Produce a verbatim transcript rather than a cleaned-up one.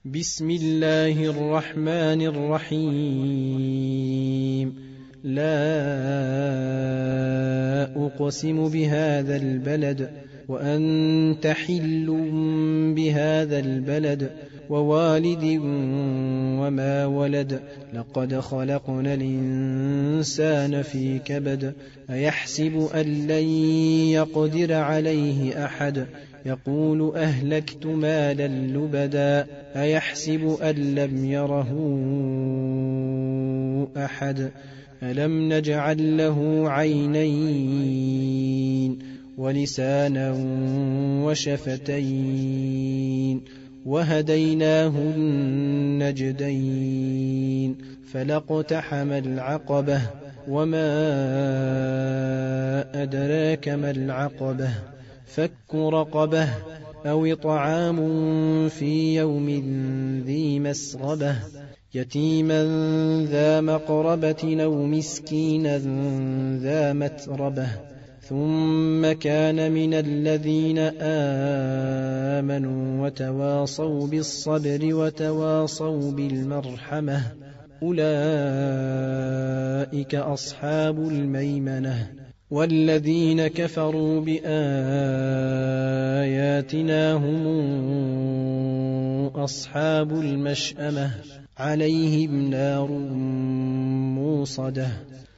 بسم الله الرحمن الرحيم. لا أقسم بهذا البلد وأنت حل بهذا البلد ووالد وما ولد لقد خلقنا الإنسان في كبد أيحسب أن لن يقدر عليه أحد يقول أهلكت مالا لبدا أيحسب أن لم يره أحد ألم نجعل له عينين ولسانا وشفتين وهديناه النجدين فلاقتحم العقبة وما أدراك ما العقبة فك رقبة أو طعام في يوم ذي مسغبة يتيما ذا مقربة أو مسكينا ذا متربة ثم كان من الذين آمنوا وتواصوا بالصبر وتواصوا بالمرحمة أولئك أصحاب الميمنة والذين كفروا بآياتنا هم أصحاب المشأمة عليهم نار موصدة